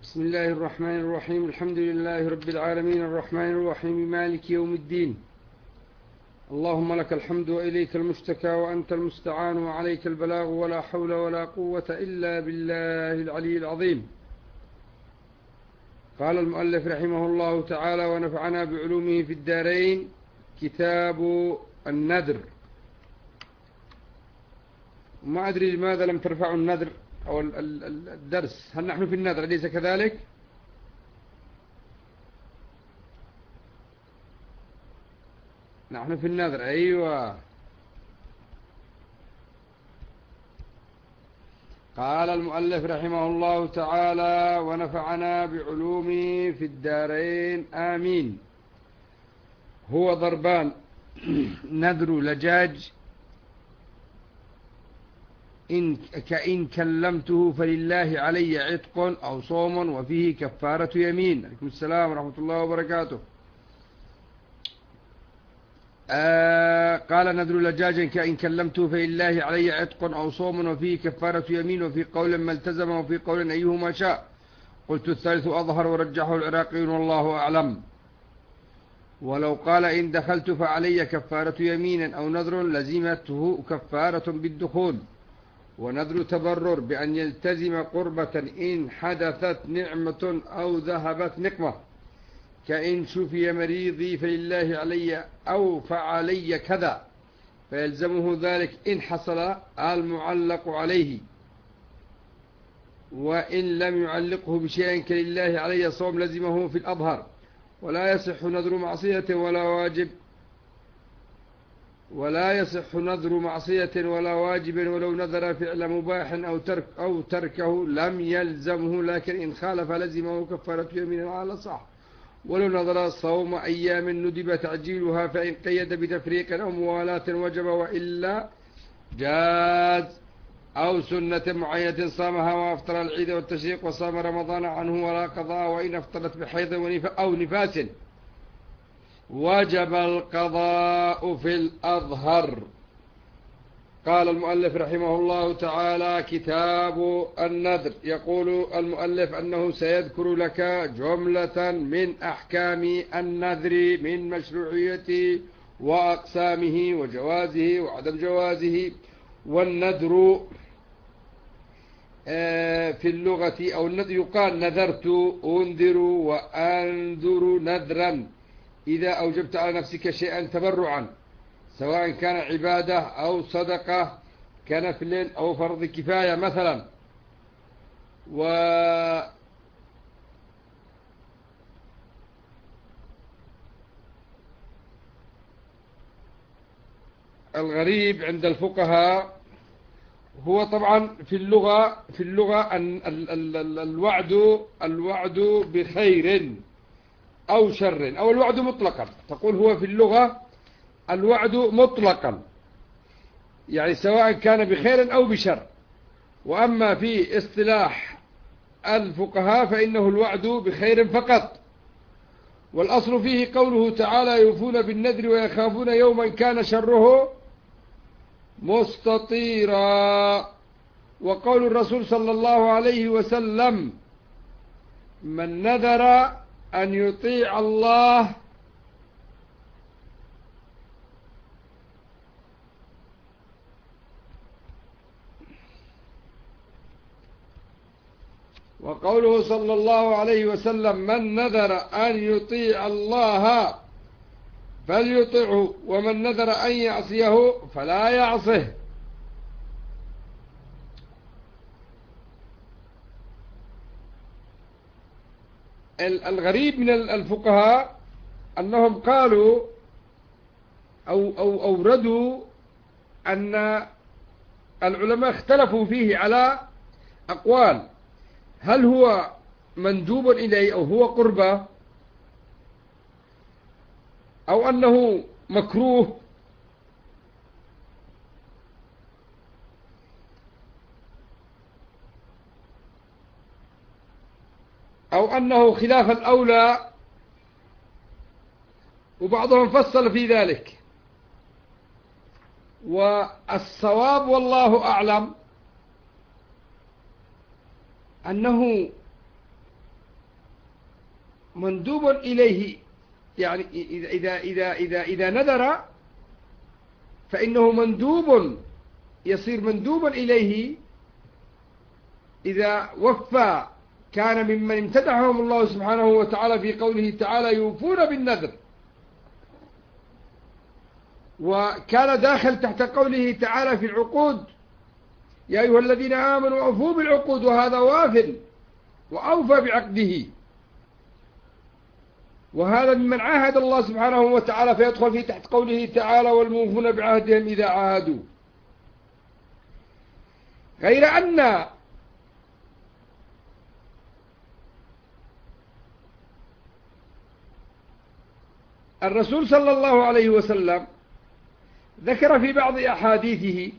بسم الله الرحمن الرحيم. الحمد لله رب العالمين الرحمن الرحيم مالك يوم الدين. اللهم لك الحمد وإليك المشتكى وأنت المستعان وعليك البلاغ ولا حول ولا قوة إلا بالله العلي العظيم. قال المؤلف رحمه الله تعالى ونفعنا بعلومه في الدارين. كتاب النذر. ما أدري لماذا لم ترفعوا النذر أو الدرس. هل نحن في النذر أليس كذلك؟ نحن في النذر. أيوة. قال المؤلف رحمه الله تعالى ونفعنا بعلومه في الدارين آمين. هو ضربان: نذر لجاج كإن كلمته فلله علي عتق أو صوم وفيه كفارة يمين. عليكم السلام ورحمة الله وبركاته. قال نذر لجاج كإن كلمته فلله علي عتق أو صوم وفيه كفارة يمين. وفي قول ما التزم وفي قول أيهما شاء. قلت الثالث أظهر ورجحه العراقيون والله أعلم. ولو قال إن دخلت فعلي كفارة يمين أو نذر لزمته كفارة بالدخول. ونذر تبرر بأن يلتزم قربة إن حدثت نعمة أو ذهبت نقمة، كإن شفي مريضي فلله علي أو فعلي كذا، فيلزمه ذلك إن حصل المعلق عليه. وإن لم يعلقه بشيء كلله علي صوم لزمه في الأظهر. ولا يصح نذر معصية ولا واجب ولو نذر فعل مباح أو تركه لم يلزمه، لكن إن خالف لزمه كفارة يمين على صح. ولو نذر صوم أيام ندب تعجيلها فإن قيد بتفريق أو موالاة وجب، وإلا جاز. أو سنة معينة صامها وأفطر العيد والتشريق وصام رمضان عنه ولا قضاء. وإن أفطرت بحيض أو نفاس وجب القضاء في الأظهر. قال المؤلف رحمه الله تعالى: كتاب النذر. يقول المؤلف أنه سيذكر لك جملة من أحكام النذر من مشروعيته وأقسامه وجوازه وعدم جوازه. والنذر في اللغة أو النذر يقال نذرت أنذر وأنذر نذرا إذا أوجبت على نفسك شيئا تبرعا، سواء كان عبادة أو صدقة كنفل أو فرض كفاية مثلا. والغريب عند الفقهاء هو طبعا في اللغة أن الوعد بخير أو شر أو الوعد مطلقا. تقول هو في اللغة الوعد مطلقا، يعني سواء كان بخير أو بشر. وأما في اصطلاح الفقهاء فإنه الوعد بخير فقط. والأصل فيه قوله تعالى: يوفون بالنذر ويخافون يوما كان شره مستطيرا. وقول الرسول صلى الله عليه وسلم: من نذر أن يطيع الله وقوله صلى الله عليه وسلم: من نذر أن يطيع الله فليطعه ومن نذر أن يعصيه فلا يعصه. الغريب من الفقهاء أنهم قالوا أو أوردوا أن العلماء اختلفوا فيه على أقوال: هل هو مندوب إليه أو هو قربة أو أنه مكروه أو أنه خلاف الأولى. وبعضهم فصل في ذلك. والصواب والله أعلم أنه مندوب إليه، يعني إذا نذر فإنه مندوب، يصير مندوبا إليه إذا وفى، كان ممن امتدحهم الله سبحانه وتعالى في قوله تعالى يوفون بالنذر، وكان داخل تحت قوله تعالى في العقود يا أيها الذين آمنوا أوفوا بالعقود، وهذا واف وأوفى بعقده، وهذا ممن عاهد الله سبحانه وتعالى، فيدخل في تحت قوله تعالى والموفون بعهدهم إذا عاهدوا. غير أن الرسول صلى الله عليه وسلم ذكر في بعض أحاديثه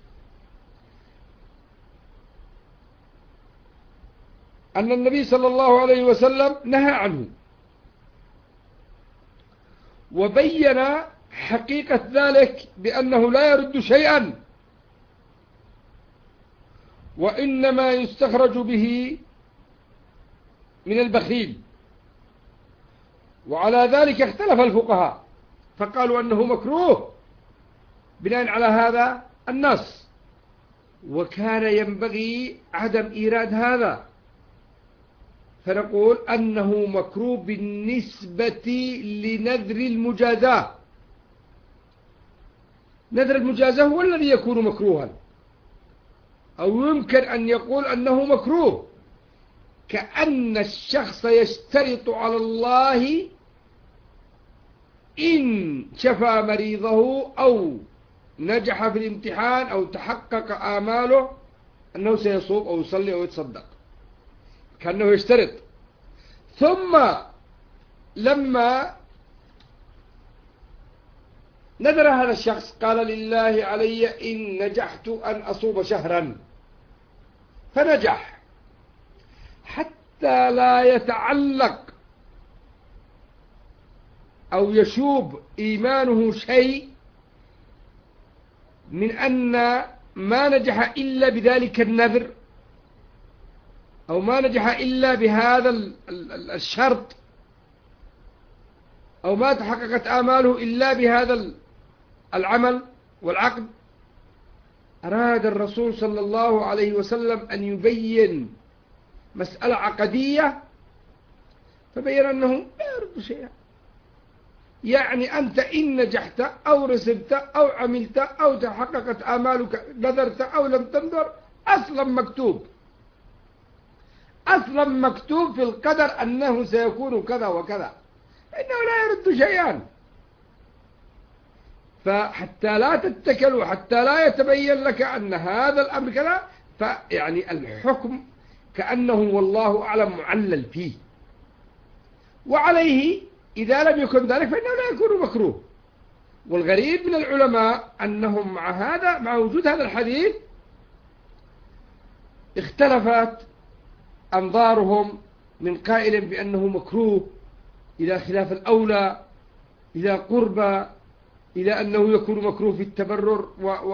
أن النبي صلى الله عليه وسلم نهى عنه، وبين حقيقة ذلك بأنه لا يرد شيئا، وإنما يستخرج به من البخيل. وعلى ذلك اختلف الفقهاء فقالوا أنه مكروه بناء على هذا النص، وكان ينبغي عدم إيراد هذا، فنقول أنه مكروه بالنسبة لنذر المجازاة. نذر المجازاة هو الذي يكون مكروها، أو يمكن أن يقول أنه مكروه، كأن الشخص يشترط على الله إن شفى مريضه أو نجح في الامتحان أو تحقق آماله أنه سيصوم أو يصلي أو يتصدق، كأنه يشترط. ثم لما نذر هذا الشخص قال لله علي إن نجحت أن أصوم شهرا، فنجح، حتى لا يتعلق أو يشوب إيمانه شيء من أن ما نجح إلا بذلك النذر، أو ما نجح إلا بهذا الشرط، أو ما تحققت آماله إلا بهذا العمل والعقد. أراد الرسول صلى الله عليه وسلم أن يبين مسألة عقدية، فبين أنه لا يرد شيئا، يعني أنت إن نجحت أو رسبت أو عملت أو تحققت آمالك، نذرت أو لم تنذر، أصلا مكتوب، أصلا مكتوب في القدر أنه سيكون كذا وكذا، إنه لا يرد شيئا. فحتى لا تتكل وحتى لا يتبين لك أن هذا الأمر كذا، فيعني الحكم كأنه والله أعلم معلل فيه، وعليه إذا لم يكن ذلك فإنه لا يكون مكروه. والغريب من العلماء أنهم مع وجود هذا الحديث اختلفت أنظارهم، من قائل بأنه مكروه إلى خلاف الأولى، إلى قرب، إلى أنه يكون مكروه في التبرر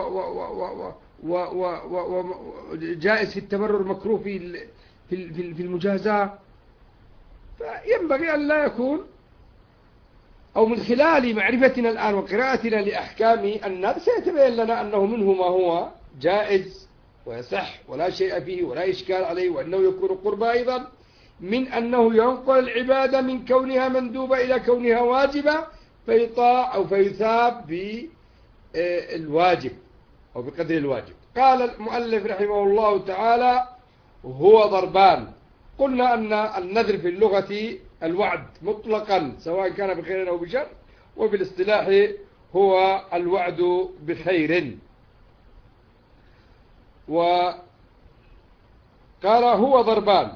وجائز في التبرر، مكروه في المجازاة. فينبغي أن لا يكون، أو من خلال معرفتنا الآن وقراءتنا لأحكام النذر سيتبين لنا أنه منه ما هو جائز ويصح ولا شيء فيه ولا إشكال عليه، وأنه يكون قربا أيضا من أنه ينقل العبادة من كونها مندوبة إلى كونها واجبة، فيطاع أو فيثاب بالواجب أو بقدر الواجب. قال المؤلف رحمه الله تعالى هو ضربان. قلنا أن النذر في اللغة الوعد مطلقا سواء كان بخير أو بشر، وفي الاصطلاح هو الوعد بخير. وقال هو ضربان: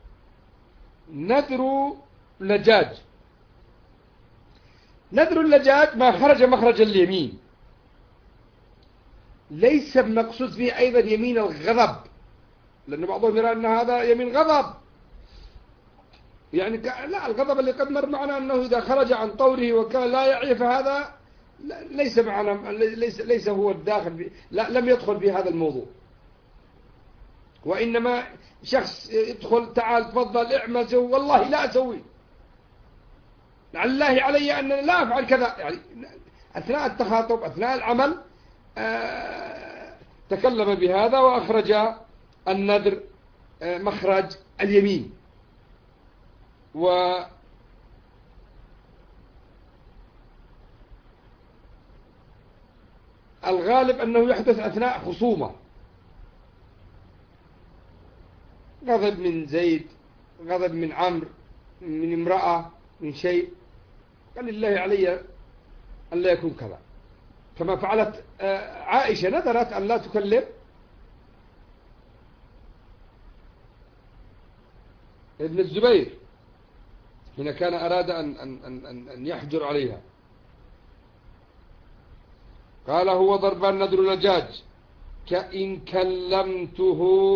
نذر لجاج. نذر اللجاج ما خرج مخرج اليمين، ليس المقصود فيه أيضا يمين الغضب، لأن بعضهم يرى أن هذا يمين غضب، يعني لا، الغضب اللي قد مر معنا أنه إذا خرج عن طوره وكان لا يعي فهذا ليس معنا، ليس هو الداخل لا، لم يدخل في هذا الموضوع. وإنما شخص يدخل تعال تفضل اعمل سوي، والله لا أسوي، لعل الله علي أنني لا أفعل كذا، يعني أثناء التخاطب أثناء العمل تكلم بهذا وأخرج النذر مخرج اليمين. والغالب أنه يحدث أثناء خصومة، غضب من زيد، غضب من عمرو، من امرأة، من شيء، قال لله علي أن لا يكون كذا، كما فعلت عائشة، نذرت أن لا تكلم ابن الزبير حين كان أراد أن يحجر عليها، قال هو ضربان نذر لجاج كإن كلمته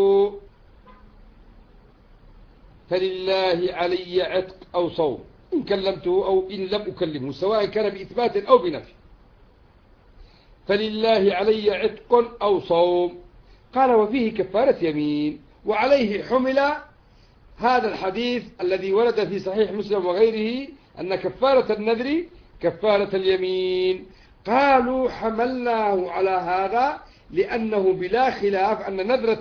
فلله علي عتق أو صوم، إن كلمته أو إن لم أكلمه، سواء كان بإثبات أو بنفي، فلله علي عتق أو صوم. قال وفيه كفارة يمين. وعليه حمل هذا الحديث الذي ورد في صحيح مسلم وغيره أن كفارة النذر كفارة اليمين. قالوا حملناه على هذا لأنه بلا خلاف أن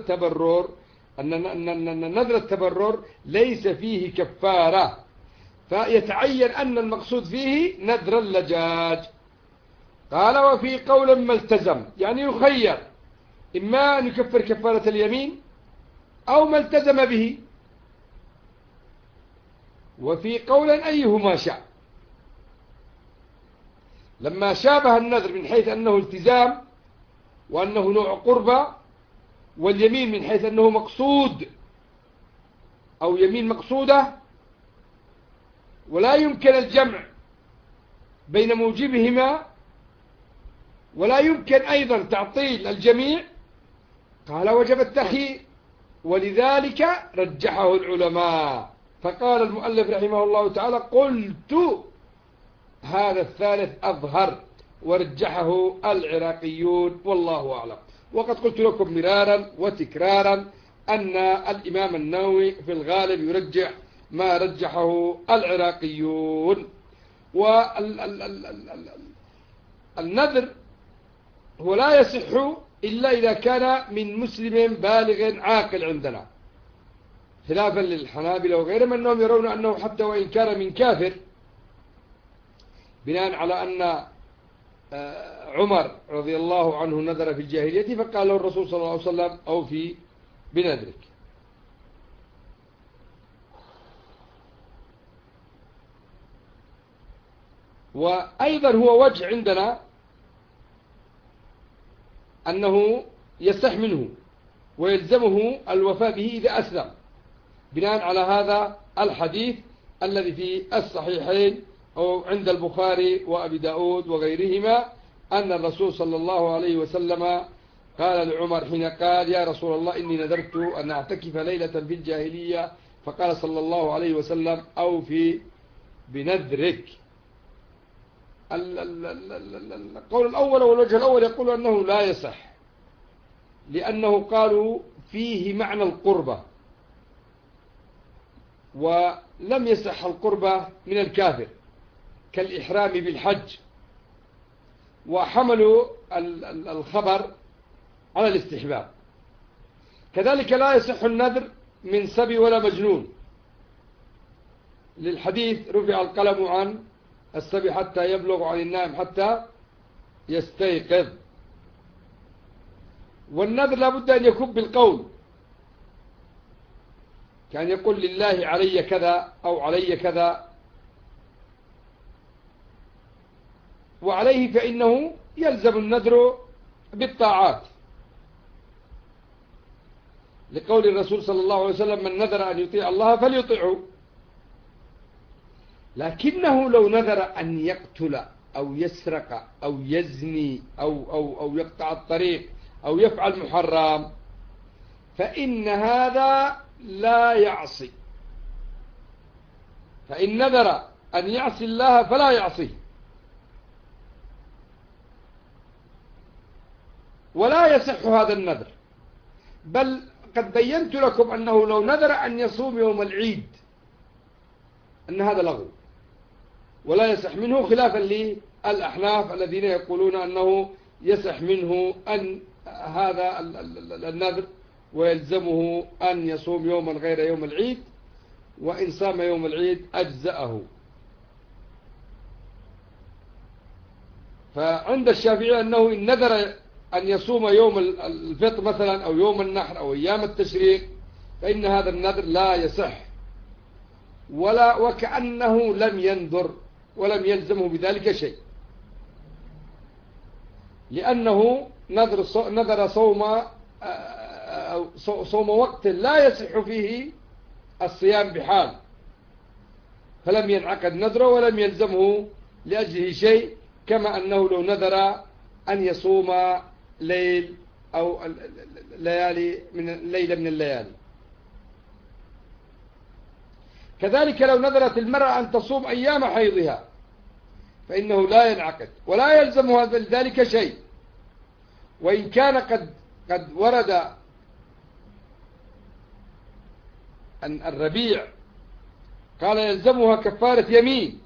نذر التبرر ليس فيه كفارة، فيتعين أن المقصود فيه نذر اللجاج. قال وفي قول ما التزم، يعني يخير إما أن يكفر كفارة اليمين أو ما التزم به، وفي قول أيهما شاء. لما شابه النذر من حيث أنه التزام وأنه نوع قربة، واليمين من حيث أنه مقصود أو يمين مقصودة، ولا يمكن الجمع بين موجبهما، ولا يمكن أيضا تعطيل الجميع، قال وجب التخيير، ولذلك رجحه العلماء. فقال المؤلف رحمه الله تعالى قلت هذا الثالث أظهر، ورجحه العراقيون والله أعلم. وقد قلت لكم مرارا وتكرارا أن الإمام النووي في الغالب يرجح ما رجحه العراقيون. والنذر هو لا يصح إلا إذا كان من مسلم بالغ عاقل عندنا، خلافا للحنابلة وغيرهم أنهم يرون أنه حتى وإن كان من كافر، بناء على أن عمر رضي الله عنه نذر في الجاهلية فقال له الرسول صلى الله عليه وسلم أوفي بنذرك. وأيضا هو وجه عندنا أنه يصح منه ويلزمه الوفاء به إذا أسلم، بناء على هذا الحديث الذي في الصحيحين أو عند البخاري وأبي داود وغيرهما أن الرسول صلى الله عليه وسلم قال لعمر حين قال يا رسول الله إني نذرت أن أعتكف ليلة في الجاهلية، فقال صلى الله عليه وسلم أوفي بنذرك. القول الأول والوجه الأول يقول أنه لا يصح، لأنه قالوا فيه معنى القربة، ولم يصح القربة من الكافر كالإحرام بالحج، وحملوا الخبر على الاستحباب. كذلك لا يصح النذر من صبي ولا مجنون، للحديث رفع القلم عن الصبي حتى يبلغ، عن النائم حتى يستيقظ. والنذر لابد أن يكون بالقول، كان يقول لله علي كذا أو علي كذا، وعليه فإنه يلزم النذر بالطاعات، لقول الرسول صلى الله عليه وسلم من نذر أن يطيع الله فليطيعه. لكنه لو نذر أن يقتل أو يسرق أو يزني أو يقطع الطريق أو يفعل محرم، فإن هذا لا يعصي، فإن نذر أن يعصي الله فلا يعصيه. ولا يصح هذا النذر، بل قد بينت لكم أنه لو نذر أن يصوم يوم العيد أن هذا لغو، ولا يصح منه، خلافا للأحناف الذين يقولون أنه يصح منه أن هذا النذر ويلزمه أن يصوم يوما غير يوم العيد، وإن صام يوم العيد أجزأه. فعند الشافعي أنه إن نذر أن يصوم يوم الفطر مثلا أو يوم النحر أو أيام التشريق فإن هذا النذر لا يصح، وكأنه لم ينذر ولم يلزمه بذلك شيء، لأنه نذر صوم وقت لا يصح فيه الصيام بحال، فلم ينعقد نذره ولم يلزمه لأجله شيء، كما أنه لو نذر أن يصوم ليل أو ليالي ليلة من الليالي. كذلك لو نذرت المرأة أن تصوم أيام حيضها فإنه لا ينعقد ولا يلزمها ذلك شيء، وإن كان قد ورد أن الربيع قال يلزمها كفارة يمين،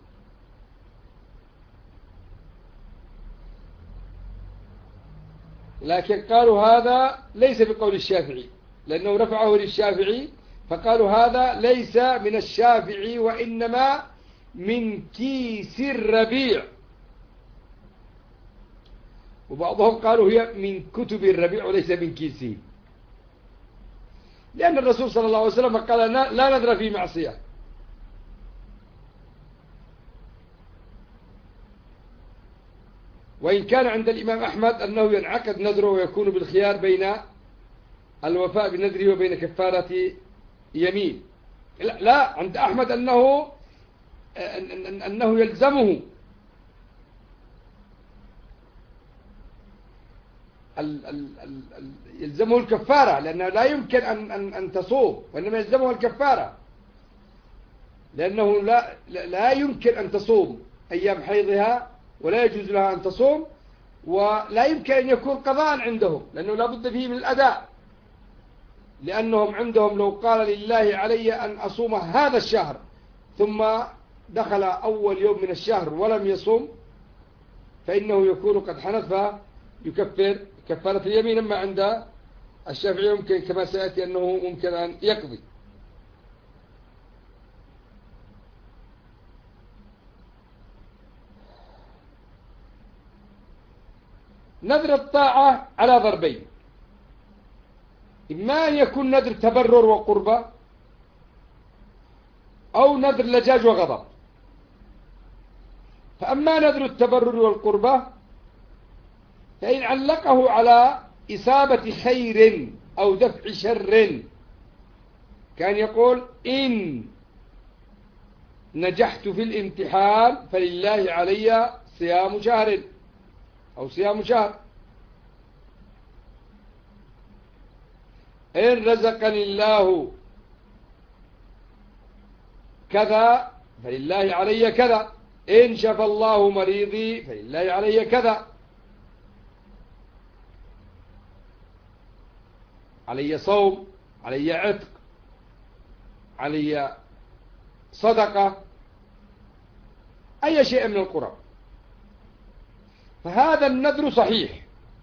لكن قالوا هذا ليس بقول الشافعي، لأنه رفعه للشافعي، فقالوا هذا ليس من الشافعي وإنما من كيس الربيع، وبعضهم قالوا هي من كتب الربيع وليس من كيسه، لأن الرسول صلى الله عليه وسلم قال لا نذر في معصية. وإن كان عند الإمام أحمد أنه ينعقد نذره ويكون بالخيار بين الوفاء بنذره وبين كفارة يمين. لا، عند أحمد أنه يلزمه يلزمه الكفارة، لأنه لا يمكن أن تصوم، وإنما يلزمه الكفارة، لأنه لا يمكن أن تصوم أيام حيضها ولا يجوز لها أن تصوم، ولا يمكن أن يكون قضاء عندهم، لأنه لا بد فيه من الأداء، لأنهم عندهم لو قال لله علي أن أصوم هذا الشهر ثم دخل أول يوم من الشهر ولم يصوم فإنه يكون قد حنث فيكفر كفارة اليمين. أما عند الشافعي يمكن كما سيأتي أنه ممكن أن يقضي. نذر الطاعة على ضربين: إما أن يكون نذر تبرر وقربة، أو نذر لجاج وغضب. فأما نذر التبرر والقربة فإن علقه على إصابة خير أو دفع شر، كان يقول إن نجحت في الامتحان فلله علي صيام شهر أو صيام شهر، إن رزقني الله كذا فلله علي كذا، إن شفى الله مريضي فلله علي كذا، علي صوم، علي عتق، علي صدقة، أي شيء من القرب، فهذا النذر صحيح.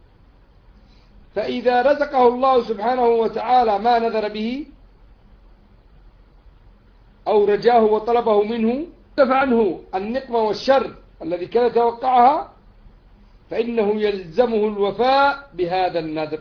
فإذا رزقه الله سبحانه وتعالى ما نذر به أو رجاه وطلبه منه دفع عنه النقمة والشر الذي كان يتوقعها، فإنه يلزمه الوفاء بهذا النذر،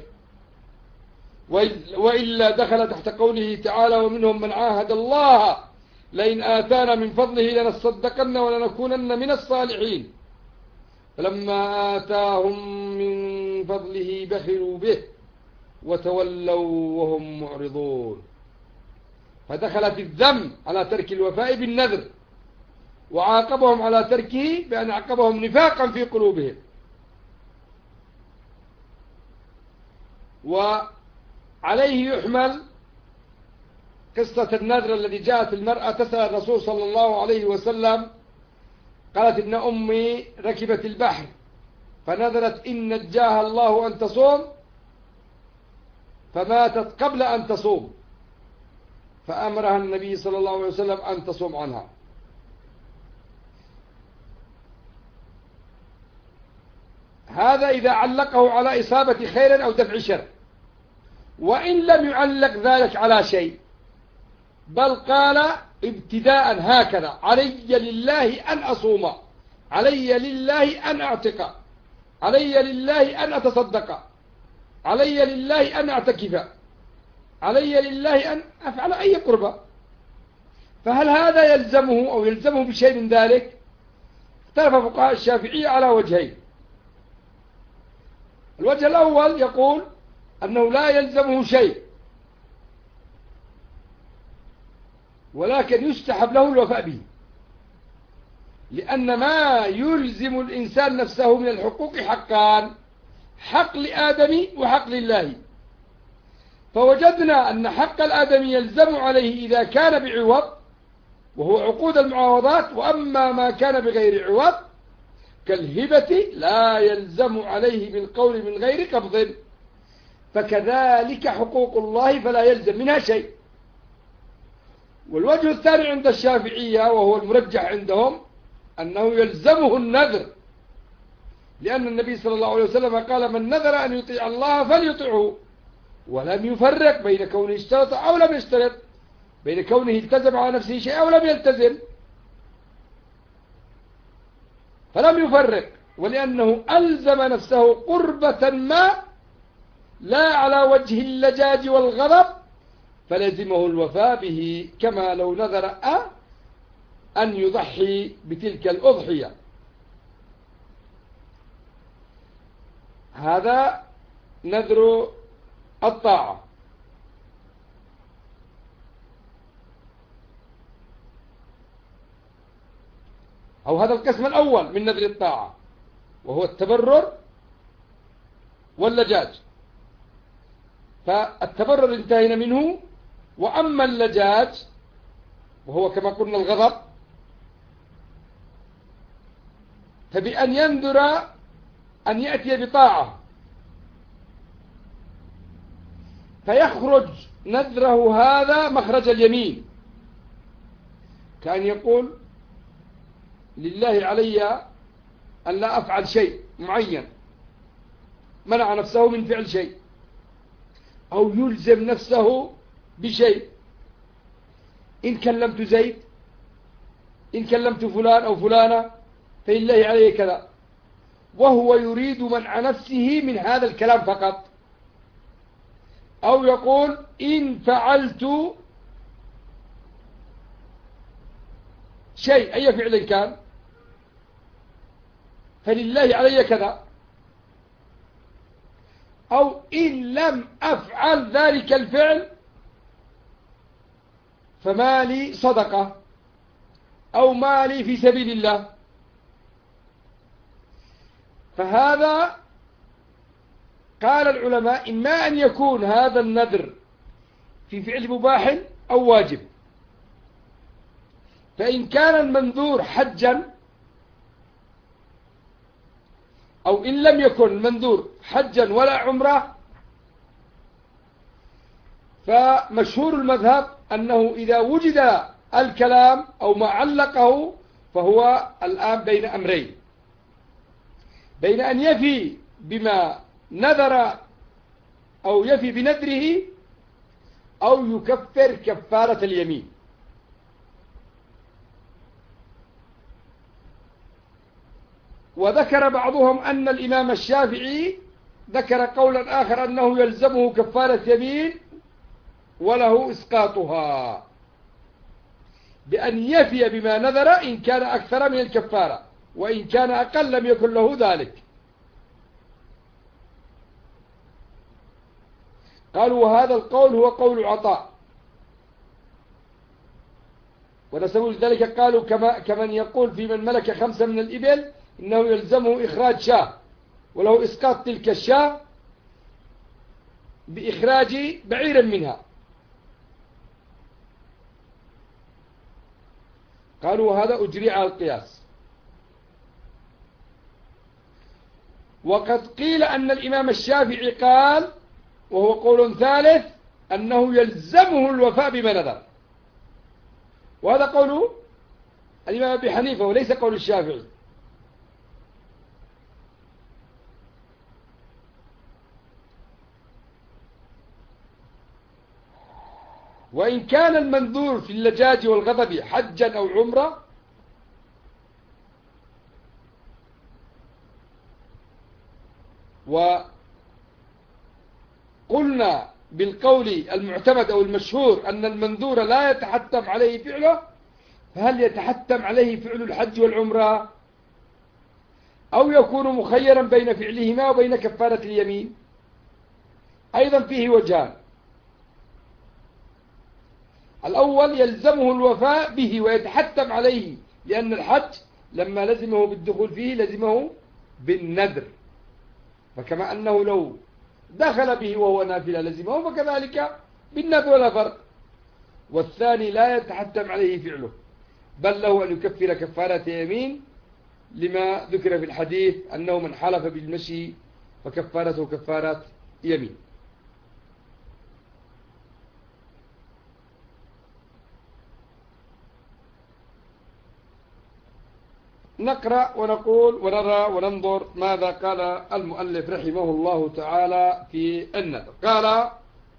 وإلا دخل تحت قوله تعالى: ومنهم من عاهد الله لئن آتانا من فضله لنصدقن ولنكونن من الصالحين فلما آتاهم من فضله بخلوا به وتولوا وهم معرضون. فدخل في الذم على ترك الوفاء بالنذر، وعاقبهم على تركه بأن عاقبهم نفاقا في قلوبهم. وعليه يحمل قصة النذر الذي جاءت المرأة تسأل الرسول صلى الله عليه وسلم، قالت: إن أمي ركبت البحر فنذرت إن نجاها الله أن تصوم فماتت قبل أن تصوم، فأمرها النبي صلى الله عليه وسلم أن تصوم عنها. هذا إذا علقه على إصابة خير أو دفع شر. وإن لم يعلق ذلك على شيء، بل قال ابتداء هكذا: علي لله أن أصوم، علي لله أن أعتق، علي لله أن أتصدق، علي لله أن أعتكف، علي لله أن أفعل أي قربة. فهل هذا يلزمه أو يلزمه بشيء من ذلك؟ اختلف فقهاء الشافعية على وجهين. الوجه الأول يقول أنه لا يلزمه شيء، ولكن يستحب له الوفاء به، لأن ما يلزم الإنسان نفسه من الحقوق حقان: حق لآدم وحق لله. فوجدنا أن حق الآدم يلزم عليه إذا كان بعوض، وهو عقود المعاوضات، وأما ما كان بغير عوض كالهبة لا يلزم عليه بالقول من غير قبض. فكذلك حقوق الله فلا يلزم منها شيء. والوجه الثاني عند الشافعية، وهو المرجح عندهم، أنه يلزمه النذر، لأن النبي صلى الله عليه وسلم قال: من نذر أن يطيع الله فليطعه، ولم يفرق بين كونه اشترط أو لم يشترط، بين كونه التزم على نفسه شيء أو لم يلتزم، فلم يفرق. ولأنه ألزم نفسه قربة ما لا على وجه اللجاج والغضب، فلزمه الوفاء به، كما لو نذر أن يضحي بتلك الأضحية. هذا نذر الطاعة. أو هذا القسم الأول من نذر الطاعة، وهو التبرر واللجاج. فالتبرر انتهينا منه. وأما اللجاج وهو كما قلنا الغضب، فبأن ينذر أن يأتي بطاعة فيخرج نذره هذا مخرج اليمين، كأن يقول: لله علي أن لا أفعل شيء معين، منع نفسه من فعل شيء، أو يلزم نفسه بشيء: إن كلمت زيد، إن كلمت فلان أو فلانة، فلله عليه كذا، وهو يريد منع نفسه من هذا الكلام فقط. أو يقول: إن فعلت شيء أي فعل كان فلله علي كذا. أو إن لم أفعل ذلك الفعل فمالي صدقة، أو مالي في سبيل الله. فهذا قال العلماء: إما أن يكون هذا النذر في فعل مباح أو واجب. فإن كان المنذور حجا، أو إن لم يكن المنذور حجا ولا عمره، فمشهور المذهب أنه إذا وجد الكلام أو ما علقه فهو الآن بين أمرين: بين أن يفي بما نذر أو يفي بنذره، أو يكفر كفارة اليمين. وذكر بعضهم أن الإمام الشافعي ذكر قولا آخر أنه يلزمه كفارة يمين وله إسقاطها، بأن يفي بما نذر إن كان أكثر من الكفارة، وإن كان أقل لم يكن له ذلك. قالوا: وهذا القول هو قول عطاء. ونسبوا ذلك قالوا كمن يقول في من ملك 5 من الإبل إنه يلزمه إخراج شاة، وله إسقاط تلك الشاة بإخراج بعير منها. قالوا: وهذا أجري على القياس. وقد قيل أن الإمام الشافعي قال، وهو قول ثالث، أنه يلزمه الوفاء بما نذر. وهذا قول الإمام أبي حنيفة وليس قول الشافعي. وإن كان المنذور في اللجاج والغضب حجا أو عمرة وقلنا بالقول المعتمد أو المشهور أن المنذور لا يتحتم عليه فعله، فهل يتحتم عليه فعل الحج والعمرة أو يكون مخيرا بين فعلهما وبين كفارة اليمين؟ أيضا فيه وجهان. الأول يلزمه الوفاء به ويتحتم عليه، لأن الحج لما لزمه بالدخول فيه لزمه بالنذر، فكما أنه لو دخل به وهو نافلة لزمه فكذلك بالنذر ولا فرق. والثاني لا يتحتم عليه فعله، بل له أن يكفر كفارة يمين، لما ذكر في الحديث أنه من حلف بالمشي فكفارته كفارة يمين. نقرأ ونقول ونرى وننظر ماذا قال المؤلف رحمه الله تعالى في النذر. قال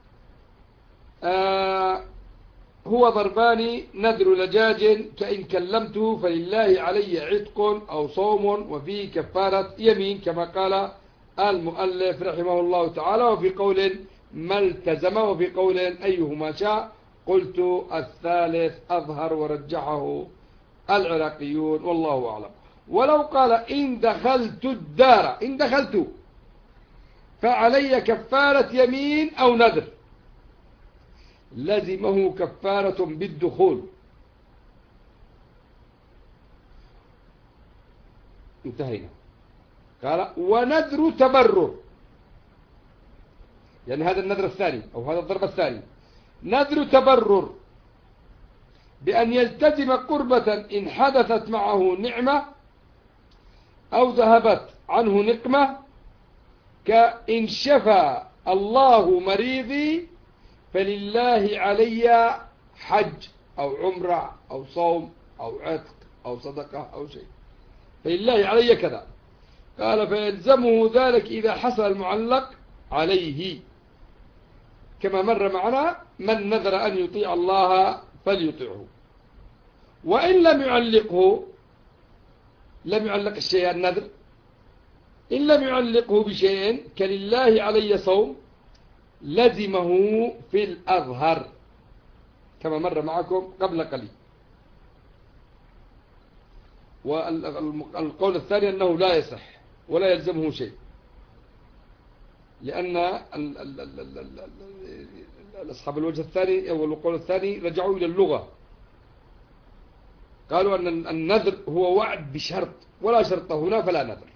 هو ضربان: نذر لجاج كإن كلمته فلله علي عتق أو صوم وفيه كفارة يمين، كما قال المؤلف رحمه الله تعالى. وفي قول ما التزم، وفي قول أيهما شاء. قلت الثالث أظهر ورجحه العراقيون والله أعلم. ولو قال إن دخلت الدار، إن دخلت فعلي كفارة يمين أو نذر، لزمه كفارة بالدخول. انتهينا. قال ونذر تبرر، يعني هذا النذر الثاني أو هذا الضرب الثاني، نذر تبرر بأن يلتزم قربة إن حدثت معه نعمة أو ذهبت عنه نقمة، كإن شفى الله مريضي فلله علي حج أو عمرة أو صوم أو عتق أو صدقة أو شيء، فلله علي كذا. قال فيلزمه ذلك إذا حصل المعلق عليه، كما مر معنا: من نذر أن يطيع الله فليطيعه. وإن لم يعلقه، لم يعلق الشيء النذر، إن لم يعلقه بشيء كلله علي صوم، لزمه في الأظهر، كما مر معكم قبل قليل. والقول الثاني أنه لا يصح ولا يلزمه شيء، لأن أصحاب الوجه الثاني أو القول الثاني رجعوا إلى اللغة، قالوا أن النذر هو وعد بشرط، ولا شرط هنا فلا نذر.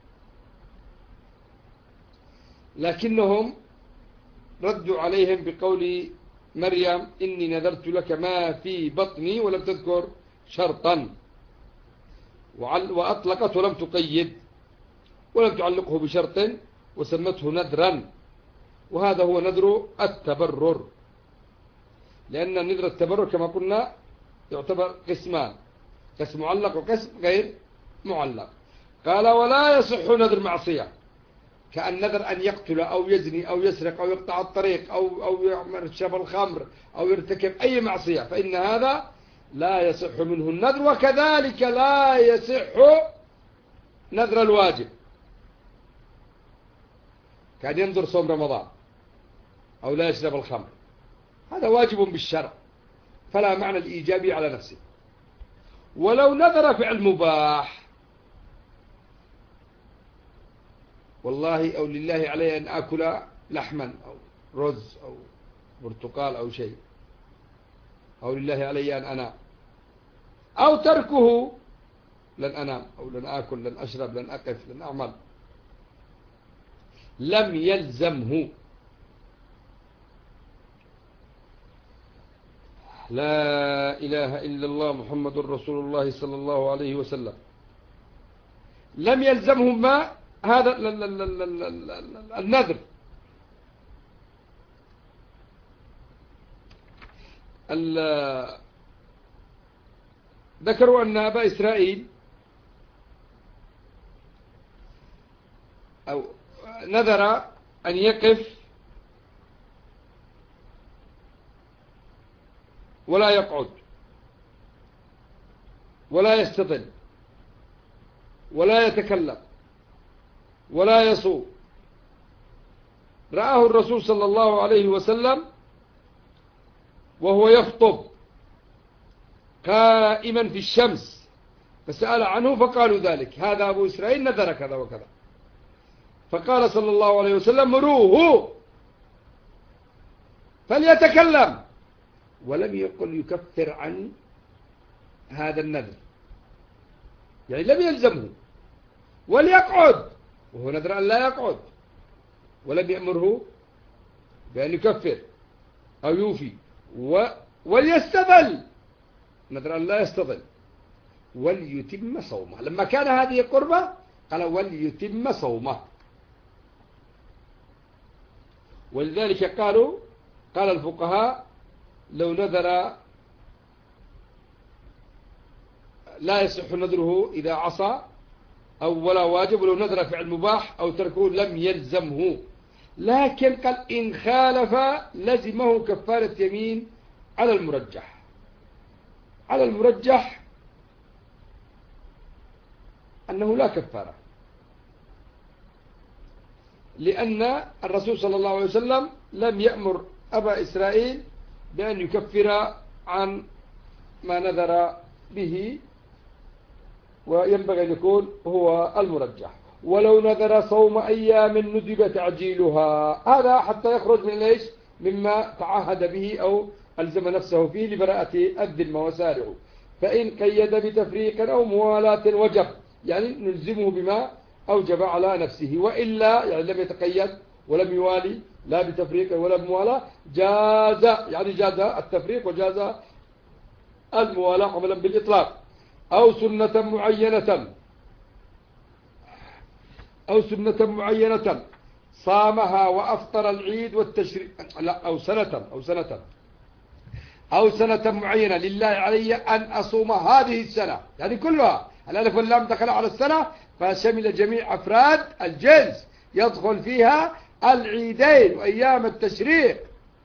لكنهم ردوا عليهم بقول مريم: إني نذرت لك ما في بطني، ولم تذكر شرطا، وأطلقت ولم تقيد ولم تعلقه بشرط وسمته نذرا. وهذا هو نذر التبرر، لأن نذر التبرر كما قلنا يعتبر قسمان: قسم معلق وقسم غير معلق. قال ولا يصح نذر معصية، كأن نذر أن يقتل أو يزني أو يسرق أو يقطع الطريق أو يشرب الخمر أو يرتكب أي معصية، فإن هذا لا يصح منه النذر. وكذلك لا يصح نذر الواجب، كان ينذر صوم رمضان أو لا يشرب الخمر، هذا واجب بالشرع فلا معنى الإيجابي على نفسه. ولو نذر فعل مباح، والله أو لله علي أن آكل لحما أو رز أو برتقال أو شيء، أو لله علي أن أنام، أو تركه: لن أنام أو لن آكل لن أشرب لن أقف لن أعمل، لم يلزمه. لا إله إلا الله محمد رسول الله صلى الله عليه وسلم، لم يلزمه ما هذا النذر. ذكروا أن أبا إسرائيل أو نذر أن يقف ولا يقعد ولا يستظل ولا يتكلم ولا يصوم. رآه الرسول صلى الله عليه وسلم وهو يخطب قائما في الشمس، فسأل عنه فقالوا ذلك، هذا أبو إسرائيل نذر كذا وكذا. فقال صلى الله عليه وسلم مروه فليتكلم، ولم يقل يكفر عن هذا النذر، يعني لم يلزمه، وليقعد وهو نذر أن لا يقعد، ولم يأمره بأن يكفر أو يوفي، وليستظل نذر أن لا يستظل، وليتم صومه. لما كان هذه قربة قال وليتم صومه. ولذلك قال الفقهاء لو نذر لا يصح نذره إذا عصى أو ولا واجب، ولو نذر فعل مباح أو تركه لم يلزمه. لكن قال إن خالف لزمه كفارة يمين على المرجح. على المرجح أنه لا كفارة، لأن الرسول صلى الله عليه وسلم لم يأمر أبا إسرائيل بأن يكفر عن ما نذر به، وينبغي أن يكون هو المرجح. ولو نذر صوم أيام ندب تعجيلها، هذا حتى يخرج من ليش مما تعهد به أو ألزم نفسه فيه لبراءة الذمة وسارعه. فإن قيد بتفريق أو موالاة وجب، يعني نلزمه بما أوجب على نفسه، وإلا يعني لم يتقيد ولم يوالي لا بتفريق ولا بموالاة جاز، يعني جاز التفريق وجاز الموالاة عملا بالإطلاق. أو سنة معينة صامها وأفطر العيد والتشريق، لا أو سنة معينة لله علي أن أصوم هذه السنة، يعني كلها الألف واللام دخل على السنة فشمل جميع أفراد الجنس، يدخل فيها العيدين وأيام التشريق،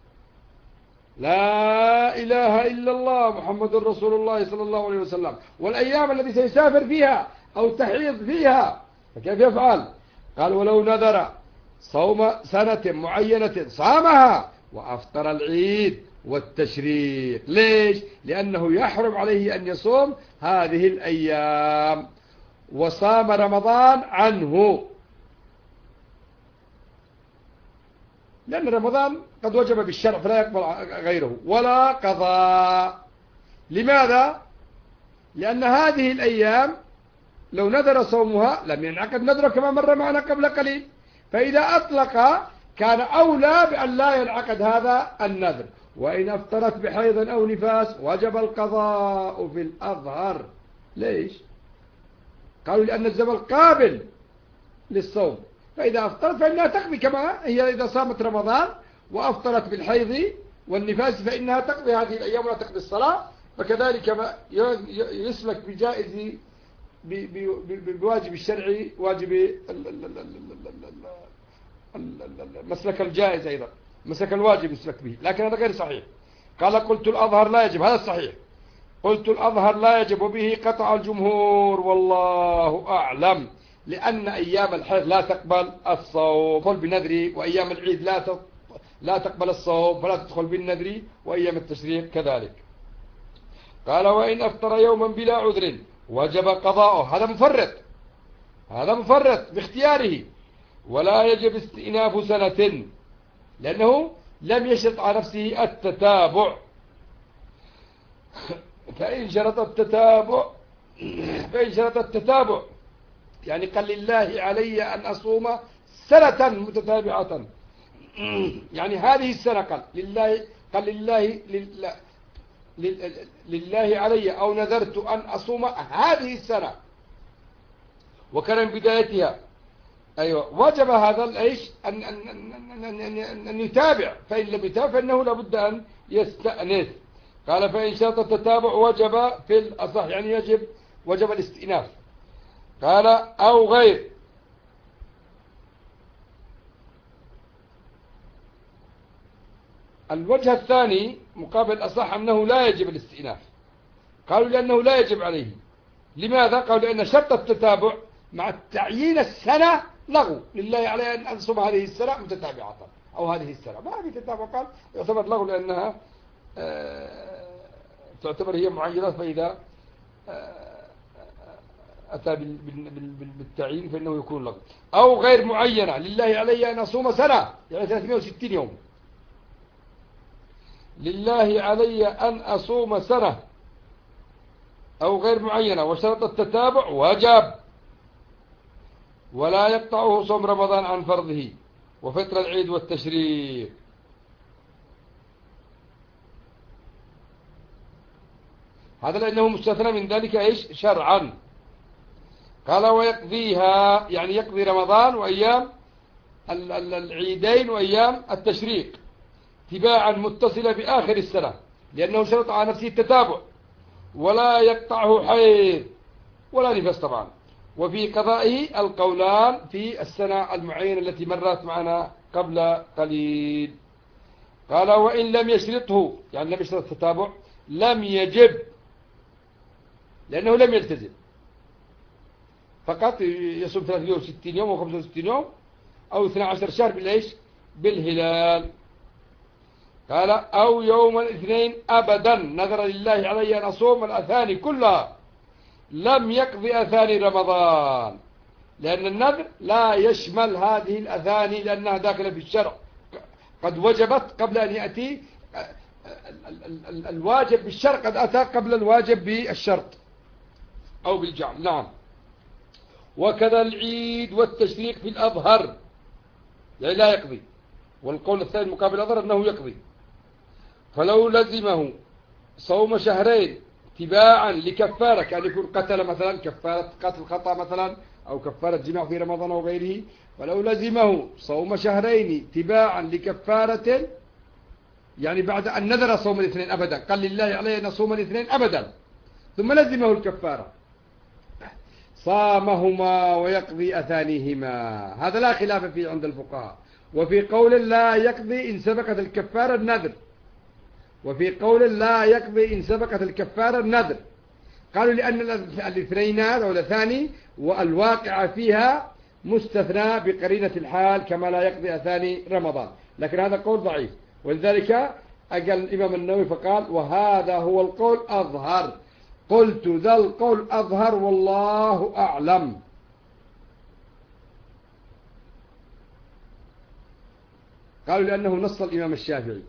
لا إله إلا الله محمد رسول الله صلى الله عليه وسلم، والأيام التي سيسافر فيها أو تحيض فيها، فكيف يفعل؟ قال ولو نذر صوم سنة معينة صامها وأفطر العيد والتشريق. ليش؟ لأنه يحرم عليه أن يصوم هذه الأيام، وصام رمضان عنه، لأن رمضان قد وجب بالشرع فلا يقبل غيره ولا قضاء. لماذا؟ لأن هذه الأيام لو نذر صومها لم ينعقد نذره كما مر معنا قبل قليل، فإذا أطلق كان أولى بأن لا ينعقد هذا النذر. وإن أفطرت بحيض أو نفاس وجب القضاء في الأظهر. ليش؟ قالوا لأن الزمن قابل للصوم، فإذا أفطرت فإنها تقضي كما هي إذا صامت رمضان وأفطرت بالحيض والنفاس فإنها تقضي هذه الأيام ولا تقضي الصلاة. فكذلك ما يسلك بجائز بواجب الشرعي واجب مسلك الجائز أيضا، مسلك الواجب يسلك به، لكن هذا غير صحيح. قال قلت الأظهر لا يجب، هذا الصحيح، قلت الأظهر لا يجب وبه قطع الجمهور والله أعلم، لأن أيام الحيض لا تقبل الصوم تدخل بالنذر، وأيام العيد لا تقبل الصوم فلا تدخل بالنذر، وأيام التشريق كذلك. قال وإن أفطر يوما بلا عذر وجب قضاؤه، هذا مفرط باختياره، ولا يجب استئناف سنة لأنه لم يشرط على نفسه التتابع. فإن شرط التتابع يعني قال لله علي أن أصوم سنة متتابعة، يعني هذه السنة قال لله علي أو نذرت أن أصوم هذه السنة وكان من بدايتها، أيوة وجب هذا الإيش أن يتابع، فإن لم يتابع فإنه لابد أن يستأنف. قال فإن شرط التتابع وجب في الأصح، يعني وجب الاستئناف. قال أو غير، الوجه الثاني مقابل الأصح أنه لا يجب الاستئناف. قالوا لأنه لا يجب عليه. لماذا؟ قالوا لأن شرط التتابع مع تعيين السنة لغو، لله علي أن أنصب هذه السنة متتابعة أو هذه السنة، ما في تتابع، قال يعتبر لغو لأنها تعتبر هي معينة، فإذا أتى بالتعيين فإنه يكون لغو. أو غير معينة، لله علي أن أصوم سنة، يعني 360 يوم، لله علي أن أصوم سنة، أو غير معينة، وشرط التتابع واجب، ولا يقطعه صوم رمضان عن فرضه وفطر العيد والتشريق. هذا لأنه مستثنى من ذلك إيش شرعا. قال ويقضيها، يعني يقضي رمضان وأيام العيدين وأيام التشريق تباعا متصلة بآخر السنة، لأنه شرط على نفسه التتابع، ولا يقطعه حيض ولا نفاس طبعا. وفي قضائه القولان في السنة المعينة التي مرت معنا قبل قليل. قال وإن لم يشرطه، يعني لم يشرط التتابع، لم يجب، لأنه لم يلتزم، فقط يصوم 63 يوم أو 65 يوم أو 12 شهر بالإيش بالهلال. قال أو يوم الاثنين أبدا، نذر لله علي أن أصوم الأثاني كلها، لم يقضي أثاني رمضان، لأن النذر لا يشمل هذه الأثاني لأنها داخلة في الشرع، قد وجبت قبل أن يأتي الواجب بالشرع، قد أتى قبل الواجب بالشرط أو بالجعل. نعم. وكذا العيد والتشريق في الأظهر، يعني لا يقضي، والقول الثاني مقابل الأظهر أنه يقضي. فلو لزمه صوم شهرين تباعا لكفارة، كان يكون قتل مثلا، كفارة قتل خطأ مثلا، أو كفارة جماع في رمضان أو غيره، ولو لزمه صوم شهرين تباعا لكفارة، يعني بعد أن نذر صوم الاثنين أبدا، قال لله علي أن أصوم الاثنين أبدا، ثم لزمه الكفارة، صامهما ويقضي أثانيهما، هذا لا خلاف فيه عند الفقهاء. وفي قول لا يقضي إن سبقت الكفارة النذر، وفي قول لا يقضي إن سبقت الكفارة النذر. قالوا لأن الاثنين أو الثاني والواقع فيها مستثنى بقرينة الحال كما لا يقضي أثاني رمضان، لكن هذا قول ضعيف، ولذلك أجل الإمام النووي فقال وهذا هو القول أظهر. قلت ذا القول أظهر والله أعلم. قالوا لأنه نص الإمام الشافعي.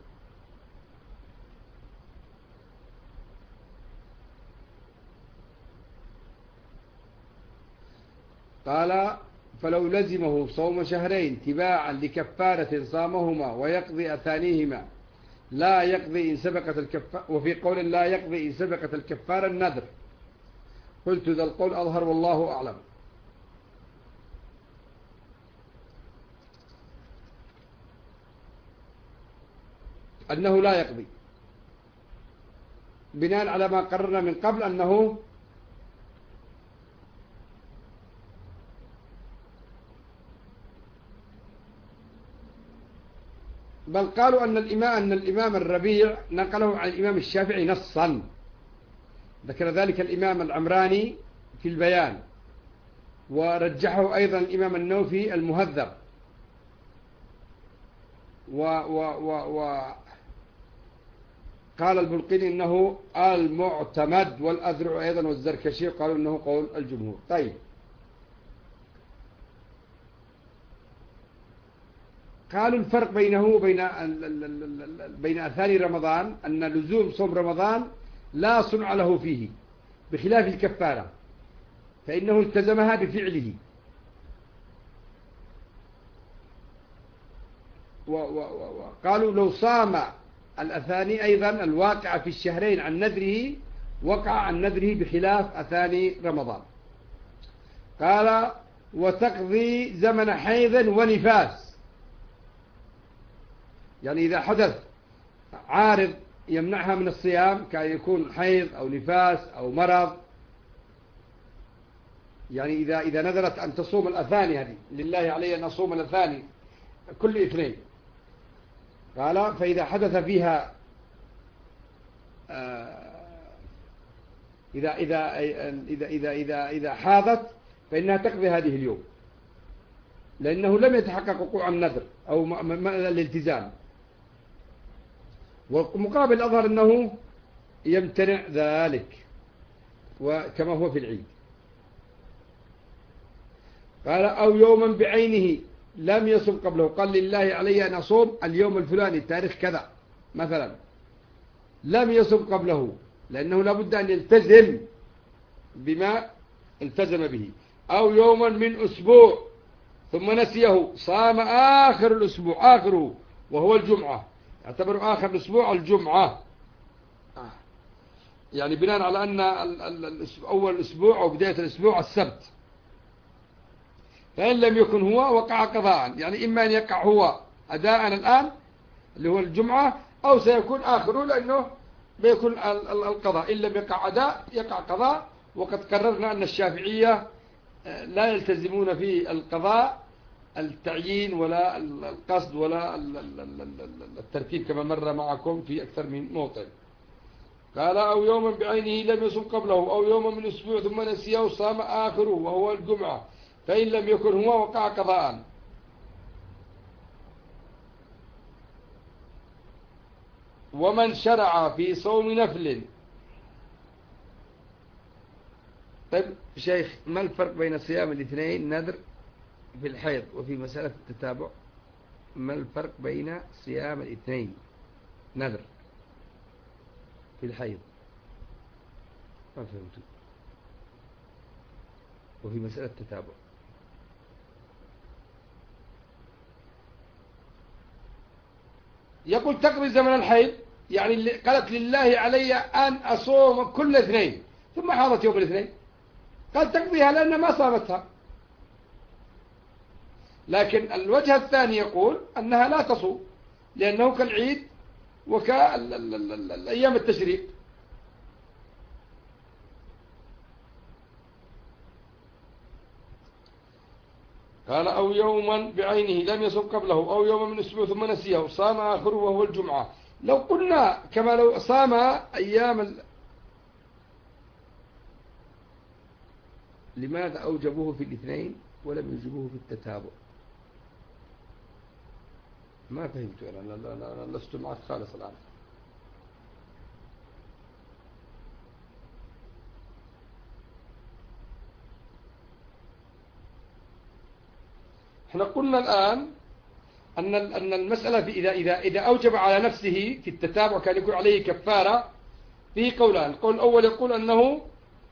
قال فلو لزمه صوم شهرين تباعا لكفارة صامهما ويقضي أثانيهما لا يقضي إن سبقت الكفارة، وفي قول لا يقضي إن سبقت الكفارة النذر. قلت ذا القول أظهر والله أعلم. أنه لا يقضي، بناء على ما قررنا من قبل أنه بل قالوا أن الإمام الربيع نقله عن الإمام الشافعي نصا، ذكر ذلك الإمام العمراني في البيان، ورجحه أيضا الإمام النووي في المهذب، قال البلقيني إنه المعتمد، والأذرع أيضا والزركشي قالوا إنه قول الجمهور. طيب، قالوا الفرق بينه وبين بين أثاني رمضان أن لزوم صوم رمضان لا صنع له فيه، بخلاف الكفارة فإنه التزمها بفعله. وقالوا لو صام الأثاني أيضا الواقع في الشهرين عن نذره وقع عن نذره بخلاف أثاني رمضان. قال وتقضي زمن حيض ونفاس، يعني إذا حدث عارض يمنعها من الصيام كان يكون حيض أو نفاس أو مرض، يعني إذا نذرت أن تصوم الأثاني، هذه لله علي أن أصوم الأثاني كل اثنين، قال فإذا حدث فيها إذا حاضت فإنها تقضي هذه اليوم، لأنه لم يتحقق وقوع النذر أو الالتزام. والمقابل الأظهر أنه يمتنع ذلك، وكما هو في العيد. قال أو يوما بعينه لم يصم قبله، قال لله علي أن أصوم اليوم الفلاني تاريخ كذا مثلا، لم يصم قبله لأنه لابد أن يلتزم بما التزم به. أو يوما من أسبوع ثم نسيه، صام آخر الأسبوع، آخره وهو الجمعة، يعتبر آخر الأسبوع الجمعة، يعني بناء على أن أول الأسبوع أو بداية الأسبوع السبت. فإن لم يكن هو وقع قضاء، يعني إما أن يقع هو أداء الآن اللي هو الجمعة، أو سيكون آخره لأنه بيكون القضاء. إن لم يقع أداء يقع قضاء. وقد قررنا أن الشافعية لا يلتزمون في القضاء التعيين ولا القصد ولا الترتيب كما مر معكم في أكثر من موطن. قال أو يوما بعينه لم يصم قبله، أو يوما من أسبوع ثم نسيه صام آخره وهو الجمعة، فإن لم يكن هو وقع قضاء. ومن شرع في صوم نفل. طيب شيخ، ما الفرق بين صيام الاثنين نذر في الحيض وفي مسألة التتابع؟ ما الفرق بين صيام الاثنين نذر في الحيض ما فهمت وفي مسألة التتابع؟ يقول تقضي زمن الحيض، يعني قالت لله علي أن أصوم كل اثنين ثم حاضت يوم الاثنين، قال تقضيها لأن ما صامتها. لكن الوجه الثاني يقول أنها لا تصوم لأنه كالعيد وكالأيام التشريق. قال أو يوما بعينه لم يصم قبله، أو يوما من أسبوع ثم نسيه صام آخره وهو الجمعة. لو قلنا كما لو صام أيام لماذا أوجبوه في الاثنين ولم يوجبوه في التتابع؟ ما فهمت أنا لست معك خالص الآن. احنا قلنا الآن أن المسألة إذا أوجب على نفسه في التتابع كان يكون عليه كفارة. فيه قولان، القول الأول يقول أنه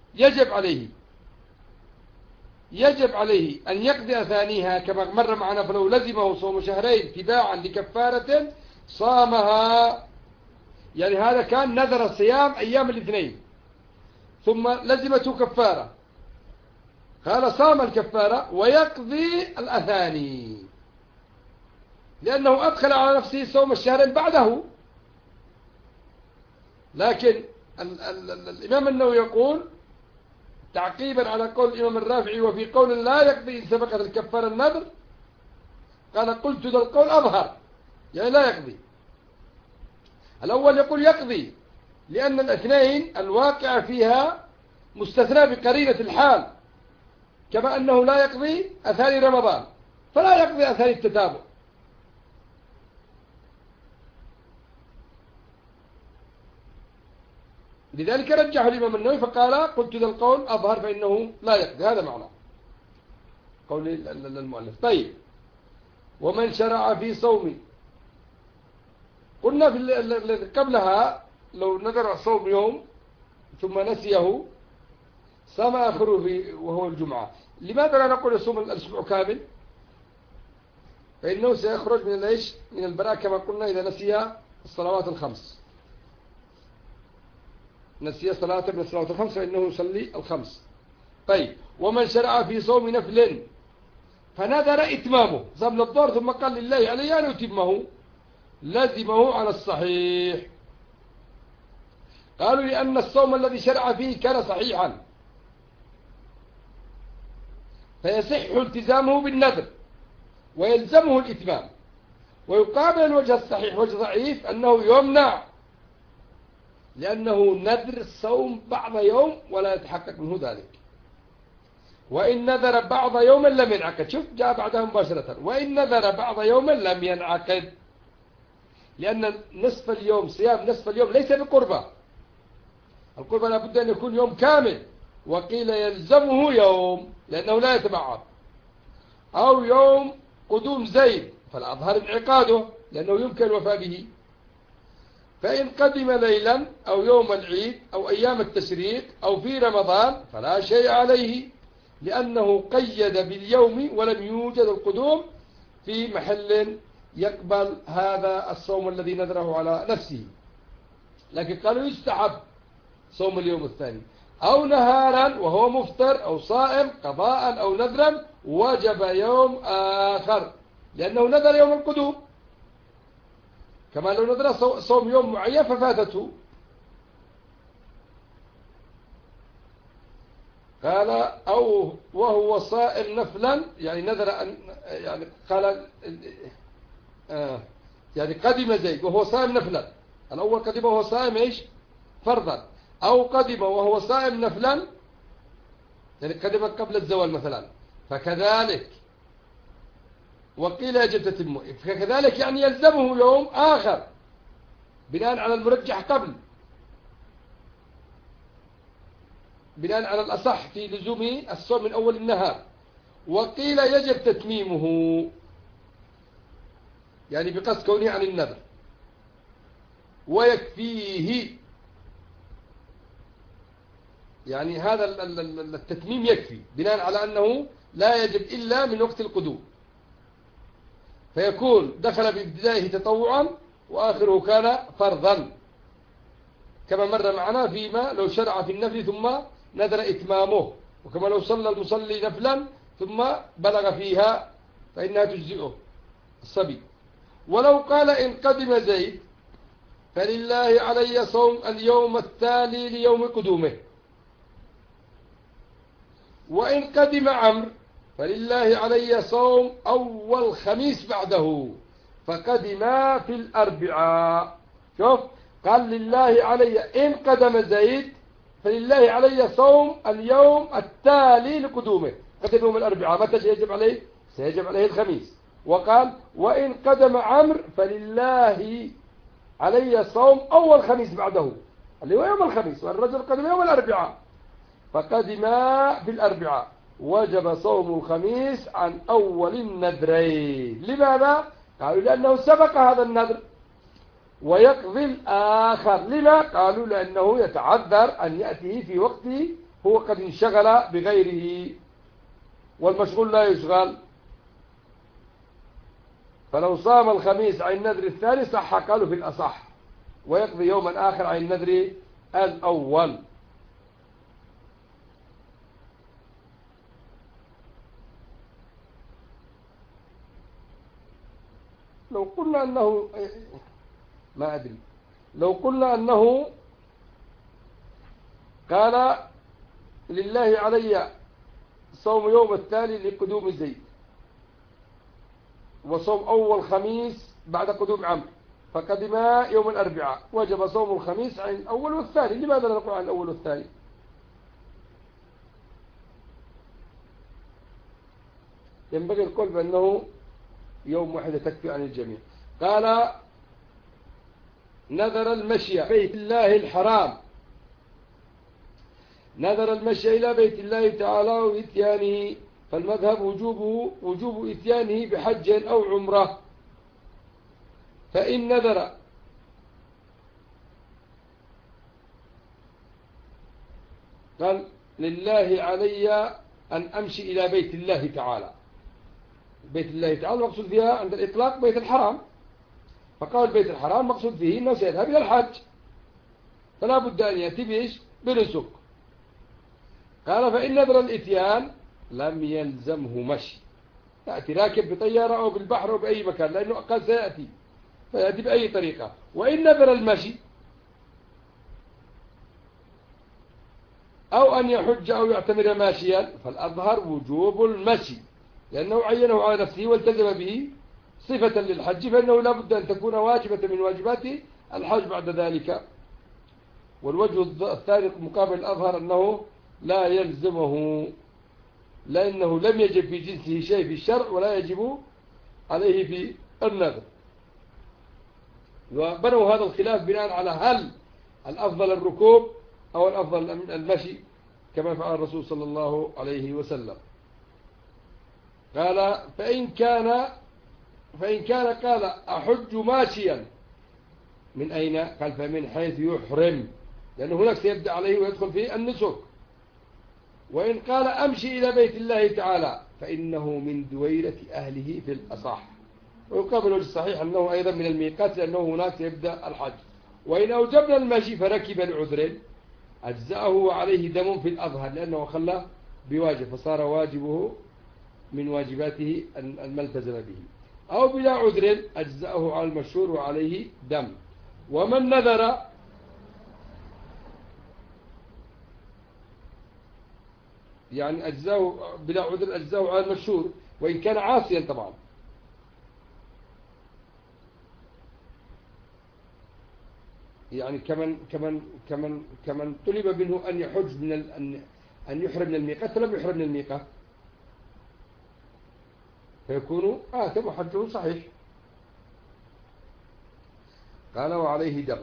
يجب عليه أن يقضي ثانيها كما مر معنا، فلو لزمه صوم شهرين تباعا لكفارة صامها، يعني هذا كان نذر صيام أيام الاثنين ثم لزمته كفارة، قال صام الكفارة ويقضي الأثاني لأنه أدخل على نفسه صوم الشهرين بعده. لكن الإمام النووي يقول تعقيبا على قول الإمام الرافعي وفي قول لا يقضي إن سبقت الكفارة النذر، قال قلت ذا القول أظهر، يعني لا يقضي. الأول يقول يقضي لأن الاثنين الواقع فيها مستثنى بقرينة الحال، كما أنه لا يقضي أثاني رمضان فلا يقضي أثاني التتابع. لذلك رجحه الإمام النووي فقال قلت ذا القول أظهر فإنه لا يقضي، هذا معنى قول المؤلف. طيب ومن شرع في صوم، قلنا في قبلها لو نذر صوم يوم ثم نسيه صام آخره وهو الجمعة، لماذا لا نقول يصوم الأسبوع كامل؟ فإنه سيخرج من البراءة كما قلنا إذا نسي الصلوات الخمس، نسي صلاة من الصلوات الخمس فإنه يصلي الخمس. طيب ومن شرع في صوم نفل فنذر إتمامه، صام الظهر ثم قال لله علي أن يتمه، لزمه على الصحيح. قالوا لأن الصوم الذي شرع فيه كان صحيحا فيصح التزامه بالنذر ويلزمه الإتمام، ويقابل الوجه الصحيح وجه ضعيف أنه يمنع، لأنه نذر الصوم بعض يوم ولا يتحقق منه ذلك. وإن نذر بعض يوم لم ينعقد، شوف جاء بعدها مباشرة، وإن نذر بعض يوم لم ينعقد، لأن نصف اليوم صيام نصف اليوم ليس بقربة، القربة لابد أن يكون يوم كامل، وقيل يلزمه يوم لأنه لا يتبعض، أو يوم قدوم زيد فالأظهر انعقاده لأنه يمكن الوفاء به. فإن قدم ليلا أو يوم العيد أو أيام التشريق أو في رمضان فلا شيء عليه، لأنه قيد باليوم ولم يوجد القدوم في محل يقبل هذا الصوم الذي نذره على نفسه. لكن قالوا يستحب صوم اليوم الثاني، أو نهارا وهو مفطر أو صائم قضاء أو نذرا وجب يوم آخر، لأنه نذر يوم القدوم، كما لو نذر صوم يوم معين ففاتته. قال أو وهو صائم نفلا، يعني نذر أن يعني قال يعني قدم زيد وهو صائم نفلا، الأول قدم وهو صائم إيش فرضا، أو قدم وهو صائم نفلا يعني قدم قبل الزوال مثلا فكذلك، وقيل يجب تتمه، فكذلك يعني يلزمه يوم آخر بناء على المرجح قبل، بناء على الأصح في لزوم الصوم من أول النهار. وقيل يجب تتميمه، يعني بقصد كونه عن النذر، ويكفيه، يعني هذا التتميم يكفي بناء على أنه لا يجب إلا من وقت القدوم، فيكون دخل بابتدائه تطوعا وآخره كان فرضا، كما مر معنا فيما لو شرع في النفل ثم نذر إتمامه، وكما لو صلى المصلي نفلا ثم بلغ فيها فإنها تجزئه الصبي. ولو قال إن قدم زيد فلله علي صوم اليوم التالي ليوم قدومه، وإن قدم عمرو فلله علي صوم أول خميس بعده، فقدما في الأربعاء. شوف قال لله علي إن قدم زيد فلله علي صوم اليوم التالي لقدومه، قدم يوم الأربعاء، متى سيجب عليه؟ سيجب عليه الخميس. وقال وإن قدم عمرو فلله علي صوم أول خميس بعده اللي هو يوم الخميس، والرجل قدم يوم الأربعاء فقدما في الأربعاء، وجب صوم الخميس عن أول النذرين. لماذا؟ قالوا لأنه سبق هذا النذر، ويقضي الآخر. لما؟ قالوا لأنه يتعذر أن يأتيه في وقته هو قد انشغل بغيره، والمشغول لا يشغل، فلو صام الخميس عن النذر الثاني صح، قالوا في الأصح، ويقضي يوما آخر عن النذر الأول. لو قلنا أنه ما أدري، لو قلنا أنه قال لله علي صوم يوم التالي لقدوم زيد، وصوم أول خميس بعد قدوم عمرو، فقدما يوم الأربعاء، وجب صوم الخميس عن الأول والثاني. لماذا لا نقول عن الأول والثاني؟ ينبغي القول بأنه يوم واحد تكفي عن الجميع. قال نذر المشي بيت الله الحرام، نذر المشي إلى بيت الله تعالى وإتيانه، فالمذهب وجوب إتيانه بحج أو عمرة. فإن نذر قال لله علي أن أمشي إلى بيت الله تعالى، بيت الله تعالى مقصود فيها عند الإطلاق بيت الحرام، فقال بيت الحرام مقصود فيه أنه سيذهب إلى الحج، فلا بد أن يأتي بإيش؟ بنسك. قال فإن نذر الإتيان لم يلزمه مشي، يأتي راكب بطيارة أو بالبحر أو بأي مكان، لأنه قد سيأتي فيأتي بأي طريقة. وإن نذر المشي أو أن يحج أو يعتمر ماشيا فالأظهر وجوب المشي، لأنه عينه على نفسه والتزم به صفة للحج فإنه لا بد أن تكون واجبة من واجبات الحج بعد ذلك. والوجه الثاني مقابل الأظهر أنه لا يلزمه، لأنه لم يجب في جنسه شيء في الشرع ولا يجب عليه في النذر. وبنوا هذا الخلاف بناء على هل الأفضل الركوب أو الأفضل المشي كما فعل الرسول صلى الله عليه وسلم. قال فإن كان قال أحج ماشيا. من أين؟ قال فمن حيث يحرم، لأنه هناك سيبدأ عليه ويدخل في النسك. وإن قال أمشي إلى بيت الله تعالى فإنه من دويرة أهله في الأصح. ويقابل الصحيح أنه أيضا من الميقات لأنه هناك سيبدأ الحج. وإن أوجبنا المشي فركب العذر أجزأه وعليه دم في الأظهر، لأنه خلى بواجب فصار واجبه من واجباته ما التزم به. أو بلا عذر أجزأه على المشهور وعليه دم. ومن نذر يعني أجزاه بلا عذر أجزاه على المشهور وإن كان عاصيا طبعا. يعني كمن طلب منه أن يحج أن يحرم من الميقات فلم يحرم من الميقات فيكون آثم وحجه صحيح. قال وعليه دم.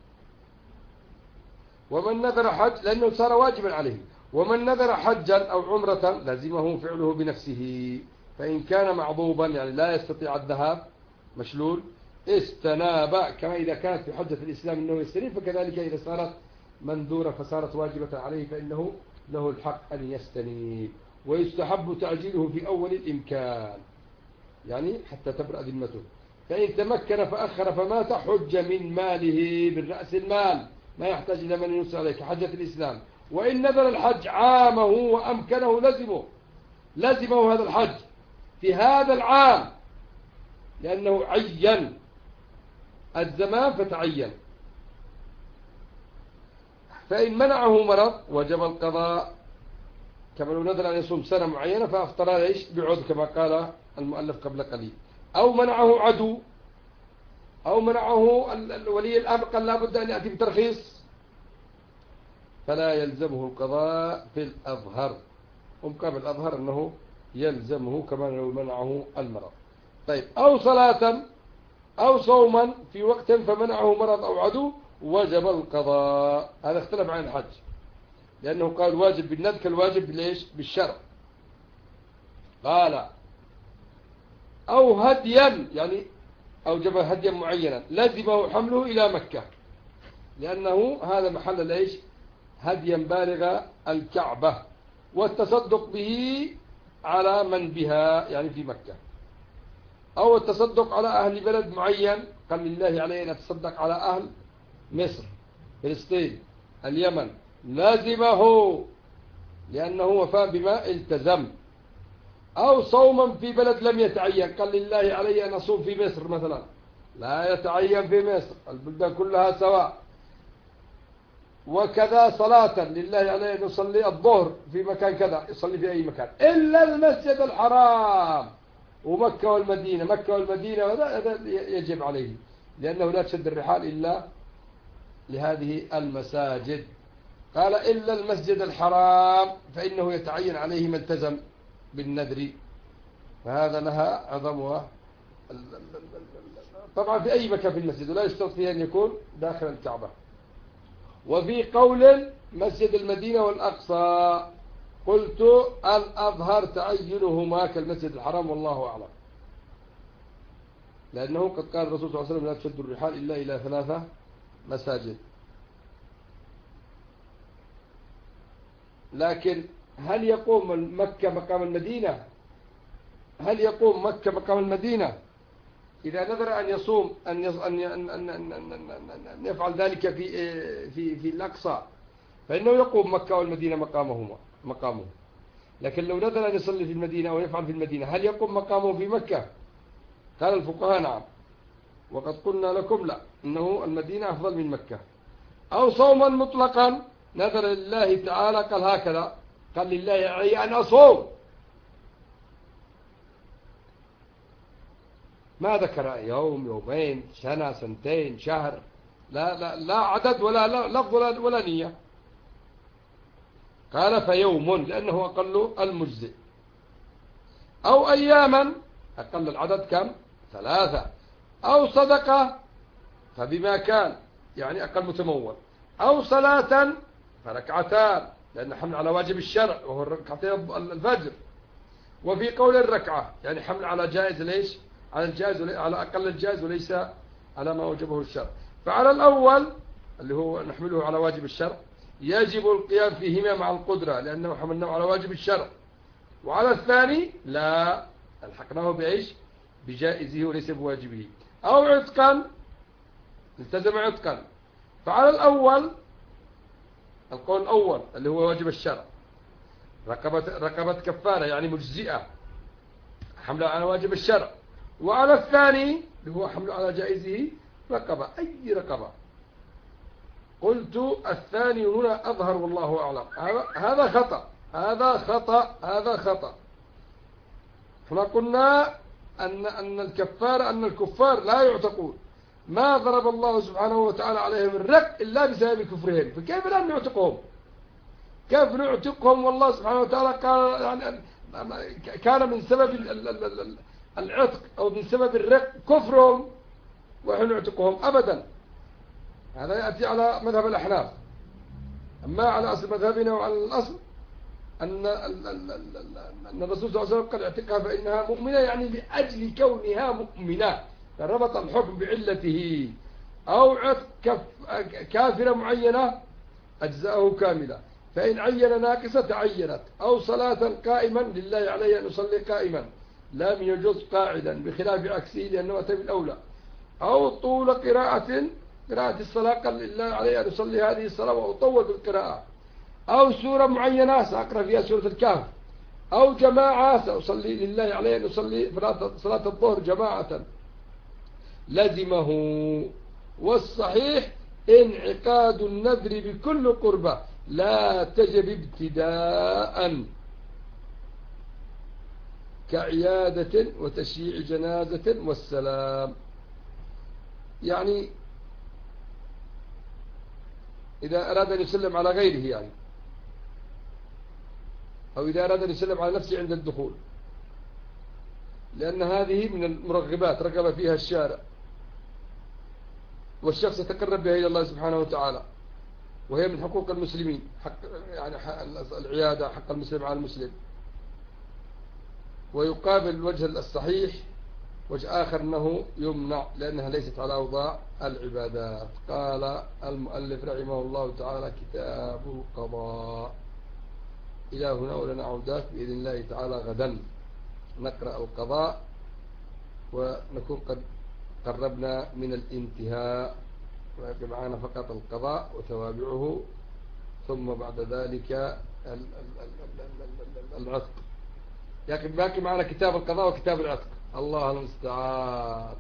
ومن نذر حج لأنه صار واجبا عليه. ومن نذر حجا أو عمرة لازمه فعله بنفسه، فإن كان معضوبا يعني لا يستطيع الذهاب مشلول استناب، كما إذا كانت في حجة الإسلام أنه يستنيب، فكذلك إذا صارت منذورة فصارت واجبة عليه فإنه له الحق أن يستنيب. ويستحب تعجيله في أول الإمكان يعني حتى تبرأ ذمته. فإن تمكن فأخر فمات حج من ماله من رأس المال، ما يحتاج إلى من ينصر عليه كحجة الإسلام. وإن نذر الحج عامه وأمكنه لزمه هذا الحج في هذا العام لأنه عين الزمان فتعين. فإن منعه مرض وجب القضاء، كما لو نذر أن يصوم سنة معينة فأفطر ليش بعذر كما قال المؤلف قبل قليل. أو منعه عدو أو منعه ولي الأمر قال لا بد أن يأتي بترخيص فلا يلزمه القضاء في الأظهر. ومقابل الأظهر أنه يلزمه كما لو منعه المرض. طيب أو صلاة أو صوما في وقت فمنعه مرض أو عدو وجب القضاء. هذا اختلف عن الحج لأنه قال واجب بالندب كالواجب ليش بالشرع. قال أو هديا يعني أوجب هديا معينا لزمه حمله إلى مكة لأنه هذا محل ليش هديا بالغ الكعبة والتصدق به على من بها يعني في مكة. أو التصدق على أهل بلد معين قال لله عليه أن أتصدق على أهل مصر فلسطين اليمن لازمه لأنه وفاء بما التزم. أو صوما في بلد لم يتعين قال لله علي أن أصوم في مصر مثلا لا يتعين في مصر البلدان كلها سواء. وكذا صلاة لله عليه أن يصلي الظهر في مكان كذا يصلي في أي مكان إلا المسجد الحرام ومكة والمدينة. مكة والمدينة هذا يجب عليه لأنه لا تشد الرحال إلا لهذه المساجد. قال إلا المسجد الحرام فإنه يتعين عليه ما التزم بالنذر فهذا لها عظمها طبعا في أي مكان في المسجد ولا يشترط فيه أن يكون داخل الكعبة. وفي قول مسجد المدينة والأقصى قلت الأظهر تعينهما كالمسجد الحرام والله أعلم لأنه قد قال الرسول صلى الله عليه وسلم لا تشد الرحال إلا إلى 3 مساجد. لكن هل يقوم مكة مقام المدينة؟ هل يقوم مكة مقام المدينة إذا نذر أن يصوم أن يفعل ذلك في الأقصى فإنه يقوم مكة والمدينة مقامه. لكن لو نذر أن يصلي في المدينة ويفعل في المدينة هل يقوم مقامه في مكة؟ قال الفقهاء نعم وقد قلنا لكم لا إنه المدينة أفضل من مكة. أو صوما مطلقا نذر لله تعالى قال هكذا قال لله علي أن أصوم ما ذكر يوم، يومين، سنة، سنتين، شهر، لا عدد ولا لفظ ولا نية. قال فيوم لأنه أقل المجزئ، أو أياما أقل العدد كم؟ 3، أو صدقة فبما كان يعني أقل متمول، أو صلاة فركعتان لأن حمل على واجب الشرع وهو ركعتين الفجر. وفي قول الركعة يعني حمل على جائز، ليش؟ على الجائز، على أقل الجائز وليس على ما وجبه الشرع. فعلى الأول اللي هو نحمله على واجب الشرع يجب القيام فيهما مع القدرة لأنه حملناه على واجب الشرع. وعلى الثاني لا، الحقناه بإيش؟ بجائزه وليس بواجبه. أو عتقا التزم عتقا. فعلى الأول القول الأول اللي هو واجب الشرع رقبة كفارة يعني مجزئة حمله على واجب الشرع. وعلى الثاني اللي هو حمله على جائزه رقبة، أي رقبة. قلت الثاني هنا أظهر والله أعلم. هذا خطأ، هذا خطأ، هذا خطأ. احنا قلنا أن الكفار أن الكفار لا يعتقون، ما ضرب الله سبحانه وتعالى عليهم الرق إلا بسبب كفرهم، فكيف لا نعتقهم؟ كيف نعتقهم والله سبحانه وتعالى قال يعني كان من سبب العتق أو من سبب الرق كفرهم ونحن نعتقهم أبدا. هذا يأتي على مذهب الأحناف. أما على أصل مذهبنا وعلى الأصل أن الرسول صلى الله عليه وسلم قد اعتقها فإنها مؤمنة يعني لأجل كونها مؤمنة، فربط الحكم بعلته. أو عتق كافرة معينة أجزاءه كاملة، فإن عين ناقصة تعينت. أو صلاة قائما لله عليه أن يصلي قائما لم يجوز قاعدا بخلاف عكسه لأنه أتى بالأولى. أو طول قراءة الصلاة قال لله عليه أن يصلي هذه الصلاة وأطول بالقراءة. أو سورة معينة سأقرأ فيها سورة الكهف. أو جماعة سأصلي لله عليه أن يصلي صلاة الظهر جماعة لزمه. والصحيح انعقاد النذر بكل قربة لا تجب ابتداء كعيادة وتشييع جنازة والسلام. يعني إذا أراد أن يسلم على غيره يعني، أو إذا أراد أن يسلم على نفسه عند الدخول، لأن هذه من المرغبات رغب فيها الشارع، والشخص يتقرب بها إلى الله سبحانه وتعالى، وهي من حقوق المسلمين، حق يعني العيادة، حق المسلم على المسلم. ويقابل الوجه الصحيح وجه آخر أنه يمنع لأنها ليست على أوضاع العبادات. قال المؤلف رحمه الله تعالى كتاب القضاء. إلى هنا ولنا عودات بإذن الله تعالى غدا نقرأ القضاء ونكون قد قربنا من الانتهاء، ويبقى معنا فقط القضاء وتوابعه، ثم بعد ذلك العتق. لكن باقي معنا كتاب القضاء وكتاب العتق. الله المستعان.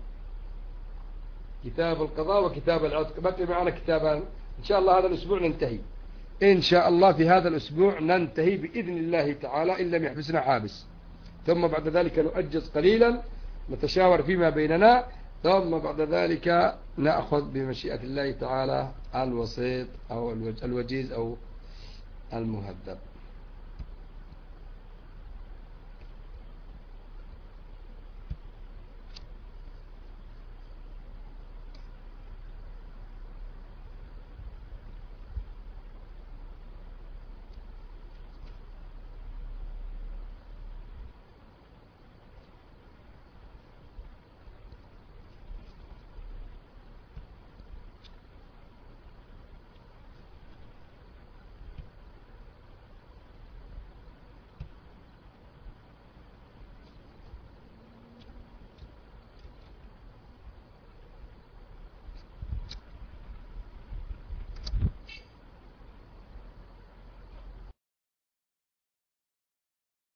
كتاب القضاء وكتاب العتق باقي معنا كتابان. إن شاء الله هذا الأسبوع ننتهي، إن شاء الله في هذا الأسبوع ننتهي بإذن الله تعالى إن لم يحبسنا حابس. ثم بعد ذلك نؤجز قليلا نتشاور فيما بيننا، ثم بعد ذلك نأخذ بمشيئة الله تعالى الوسيط أو الوجيز أو المهذب.